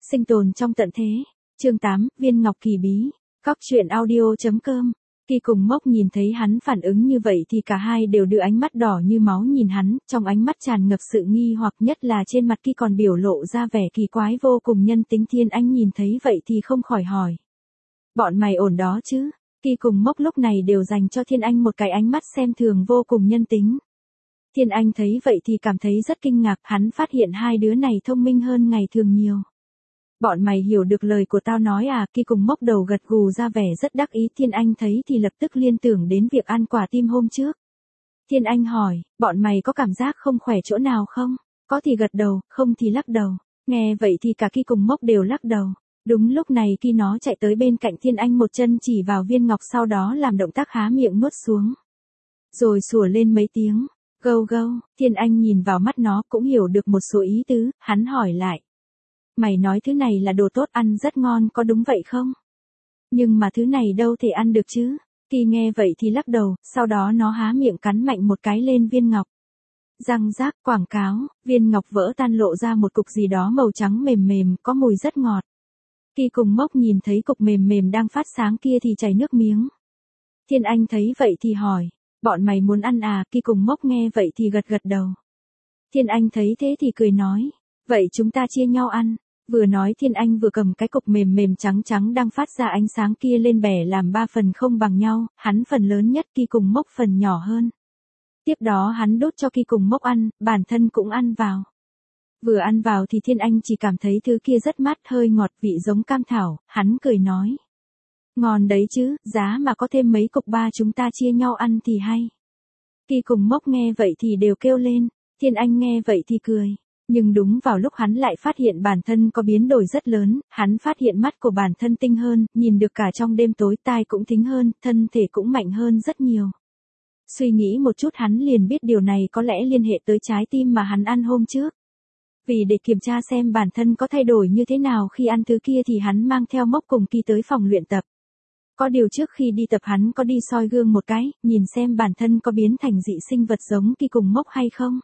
Sinh tồn trong tận thế. Chương 8, viên ngọc kỳ bí. Cóc truyện audio.com. Kỳ cùng Mốc nhìn thấy hắn phản ứng như vậy thì cả hai đều đưa ánh mắt đỏ như máu nhìn hắn, trong ánh mắt tràn ngập sự nghi hoặc, nhất là trên mặt Kỳ còn biểu lộ ra vẻ kỳ quái vô cùng nhân tính. Thiên Anh nhìn thấy vậy thì không khỏi hỏi. Bọn mày ổn đó chứ? Kỳ cùng Mốc lúc này đều dành cho Thiên Anh một cái ánh mắt xem thường vô cùng nhân tính. Thiên Anh thấy vậy thì cảm thấy rất kinh ngạc, hắn phát hiện hai đứa này thông minh hơn ngày thường nhiều. Bọn mày hiểu được lời của tao nói à? Kỳ cùng Mốc đầu gật gù ra vẻ rất đắc ý. Thiên Anh thấy thì lập tức liên tưởng đến việc ăn quả tim hôm trước. Thiên Anh hỏi, bọn mày có cảm giác không khỏe chỗ nào không? Có thì gật đầu, không thì lắc đầu. Nghe vậy thì cả Kỳ cùng Mốc đều lắc đầu. Đúng lúc này Kỳ nó chạy tới bên cạnh Thiên Anh, một chân chỉ vào viên ngọc, sau đó làm động tác há miệng nuốt xuống. Rồi sủa lên mấy tiếng. Gâu gâu. Thiên Anh nhìn vào mắt nó cũng hiểu được một số ý tứ, hắn hỏi lại. Mày nói thứ này là đồ tốt, ăn rất ngon, có đúng vậy không? Nhưng mà thứ này đâu thể ăn được chứ? Kỳ nghe vậy thì lắc đầu, sau đó nó há miệng cắn mạnh một cái lên viên ngọc. Răng rác, quảng cáo, viên ngọc vỡ tan lộ ra một cục gì đó màu trắng mềm mềm, có mùi rất ngọt. Kỳ cùng Mốc nhìn thấy cục mềm mềm đang phát sáng kia thì chảy nước miếng. Thiên Anh thấy vậy thì hỏi, bọn mày muốn ăn à? Kỳ cùng Mốc nghe vậy thì gật gật đầu. Thiên Anh thấy thế thì cười nói, vậy chúng ta chia nhau ăn. Vừa nói Thiên Anh vừa cầm cái cục mềm mềm trắng trắng đang phát ra ánh sáng kia lên bẻ làm 3 phần không bằng nhau, hắn phần lớn nhất, Kỳ cùng Mốc phần nhỏ hơn. Tiếp đó hắn đốt cho Kỳ cùng Mốc ăn, bản thân cũng ăn vào. Vừa ăn vào thì Thiên Anh chỉ cảm thấy thứ kia rất mát, hơi ngọt, vị giống cam thảo, hắn cười nói. Ngon đấy chứ, giá mà có thêm mấy cục ba chúng ta chia nhau ăn thì hay. Kỳ cùng Mốc nghe vậy thì đều kêu lên, Thiên Anh nghe vậy thì cười. Nhưng đúng vào lúc hắn lại phát hiện bản thân có biến đổi rất lớn, hắn phát hiện mắt của bản thân tinh hơn, nhìn được cả trong đêm tối, tai cũng thính hơn, thân thể cũng mạnh hơn rất nhiều. Suy nghĩ một chút hắn liền biết điều này có lẽ liên hệ tới trái tim mà hắn ăn hôm trước. Vì để kiểm tra xem bản thân có thay đổi như thế nào khi ăn thứ kia thì hắn mang theo Mốc cùng Kỳ tới phòng luyện tập. Có điều trước khi đi tập hắn có đi soi gương một cái, nhìn xem bản thân có biến thành dị sinh vật giống Kỳ cùng Mốc hay không.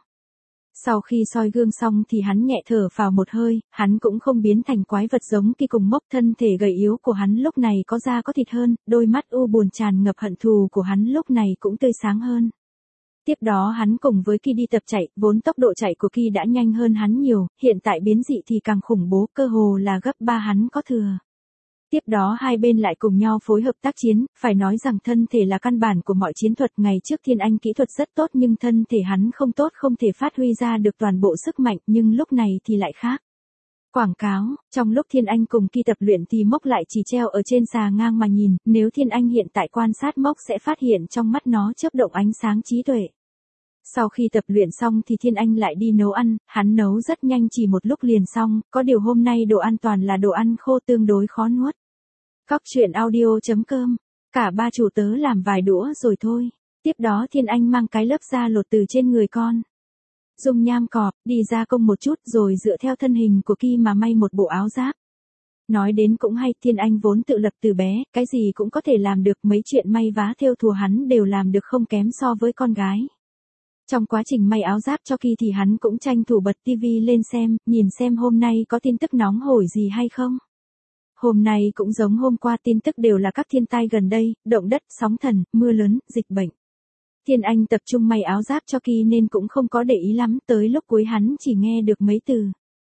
Sau khi soi gương xong thì hắn nhẹ thở vào một hơi, hắn cũng không biến thành quái vật giống Kỳ cùng Mốc, thân thể gầy yếu của hắn lúc này có da có thịt hơn, đôi mắt u buồn tràn ngập hận thù của hắn lúc này cũng tươi sáng hơn. Tiếp đó hắn cùng với Kỳ đi tập chạy, vốn tốc độ chạy của Kỳ đã nhanh hơn hắn nhiều, hiện tại biến dị thì càng khủng bố, cơ hồ là gấp 3 hắn có thừa. Tiếp đó hai bên lại cùng nhau phối hợp tác chiến, phải nói rằng thân thể là căn bản của mọi chiến thuật. Ngày trước Thiên Anh kỹ thuật rất tốt nhưng thân thể hắn không tốt, không thể phát huy ra được toàn bộ sức mạnh, nhưng lúc này thì lại khác. Quảng cáo, trong lúc Thiên Anh cùng Kỳ tập luyện thì Mốc lại chỉ treo ở trên xà ngang mà nhìn, nếu Thiên Anh hiện tại quan sát Mốc sẽ phát hiện trong mắt nó chớp động ánh sáng trí tuệ. Sau khi tập luyện xong thì Thiên Anh lại đi nấu ăn, hắn nấu rất nhanh, chỉ một lúc liền xong, có điều hôm nay đồ ăn toàn là đồ ăn khô tương đối khó nuốt. Cóc truyện audio.com. Cả ba chủ tớ làm vài đũa rồi thôi. Tiếp đó Thiên Anh mang cái lớp da lột từ trên người con dung nham cọp, đi gia công một chút rồi dựa theo thân hình của Kỳ mà may một bộ áo giáp. Nói đến cũng hay, Thiên Anh vốn tự lập từ bé, cái gì cũng có thể làm được, mấy chuyện may vá thêu thùa hắn đều làm được không kém so với con gái. Trong quá trình may áo giáp cho Kỳ thì hắn cũng tranh thủ bật tivi lên xem, nhìn xem hôm nay có tin tức nóng hổi gì hay không. Hôm nay cũng giống hôm qua, tin tức đều là các thiên tai gần đây, động đất, sóng thần, mưa lớn, dịch bệnh. Thiên Anh tập trung may áo giáp cho Kỳ nên cũng không có để ý lắm, tới lúc cuối hắn chỉ nghe được mấy từ.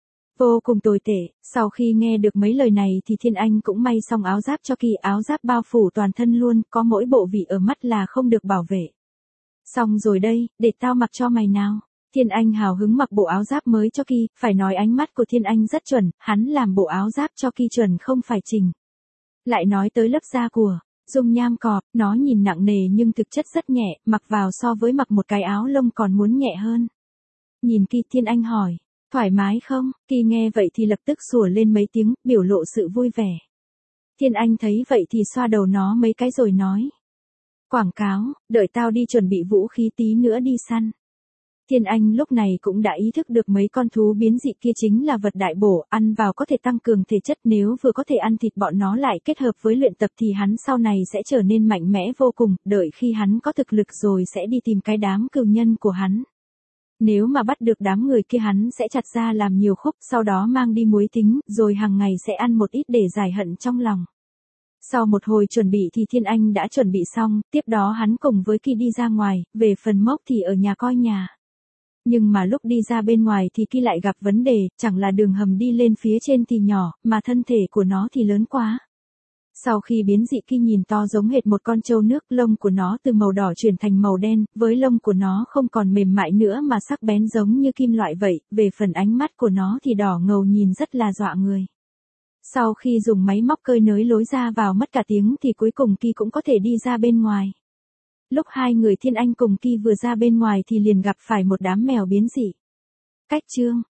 Vô cùng tồi tệ. Sau khi nghe được mấy lời này thì Thiên Anh cũng may xong áo giáp cho Kỳ, áo giáp bao phủ toàn thân luôn, có mỗi bộ vị ở mắt là không được bảo vệ. Xong rồi đây, để tao mặc cho mày nào. Thiên Anh hào hứng mặc bộ áo giáp mới cho Kỳ, phải nói ánh mắt của Thiên Anh rất chuẩn, hắn làm bộ áo giáp cho Kỳ chuẩn không phải chỉnh. Lại nói tới lớp da của dung nham cọp, nó nhìn nặng nề nhưng thực chất rất nhẹ, mặc vào so với mặc một cái áo lông còn muốn nhẹ hơn. Nhìn Kỳ, Thiên Anh hỏi, thoải mái không? Kỳ nghe vậy thì lập tức sủa lên mấy tiếng, biểu lộ sự vui vẻ. Thiên Anh thấy vậy thì xoa đầu nó mấy cái rồi nói. Quảng cáo, đợi tao đi chuẩn bị vũ khí tí nữa đi săn. Thiên Anh lúc này cũng đã ý thức được mấy con thú biến dị kia chính là vật đại bổ, ăn vào có thể tăng cường thể chất, nếu vừa có thể ăn thịt bọn nó lại kết hợp với luyện tập thì hắn sau này sẽ trở nên mạnh mẽ vô cùng, đợi khi hắn có thực lực rồi sẽ đi tìm cái đám cừu nhân của hắn. Nếu mà bắt được đám người kia hắn sẽ chặt ra làm nhiều khúc, sau đó mang đi muối tính, rồi hàng ngày sẽ ăn một ít để giải hận trong lòng. Sau một hồi chuẩn bị thì Thiên Anh đã chuẩn bị xong, tiếp đó hắn cùng với Kỳ đi ra ngoài, về phần Mốc thì ở nhà coi nhà. Nhưng mà lúc đi ra bên ngoài thì Kỳ lại gặp vấn đề, chẳng là đường hầm đi lên phía trên thì nhỏ, mà thân thể của nó thì lớn quá. Sau khi biến dị Kỳ nhìn to giống hệt một con trâu nước, lông của nó từ màu đỏ chuyển thành màu đen, với lông của nó không còn mềm mại nữa mà sắc bén giống như kim loại vậy, về phần ánh mắt của nó thì đỏ ngầu nhìn rất là dọa người. Sau khi dùng máy móc cơi nới lối ra vào mất cả tiếng thì cuối cùng Kỳ cũng có thể đi ra bên ngoài. Lúc hai người Thiên Anh cùng Kỳ vừa ra bên ngoài thì liền gặp phải một đám mèo biến dị. Cách chương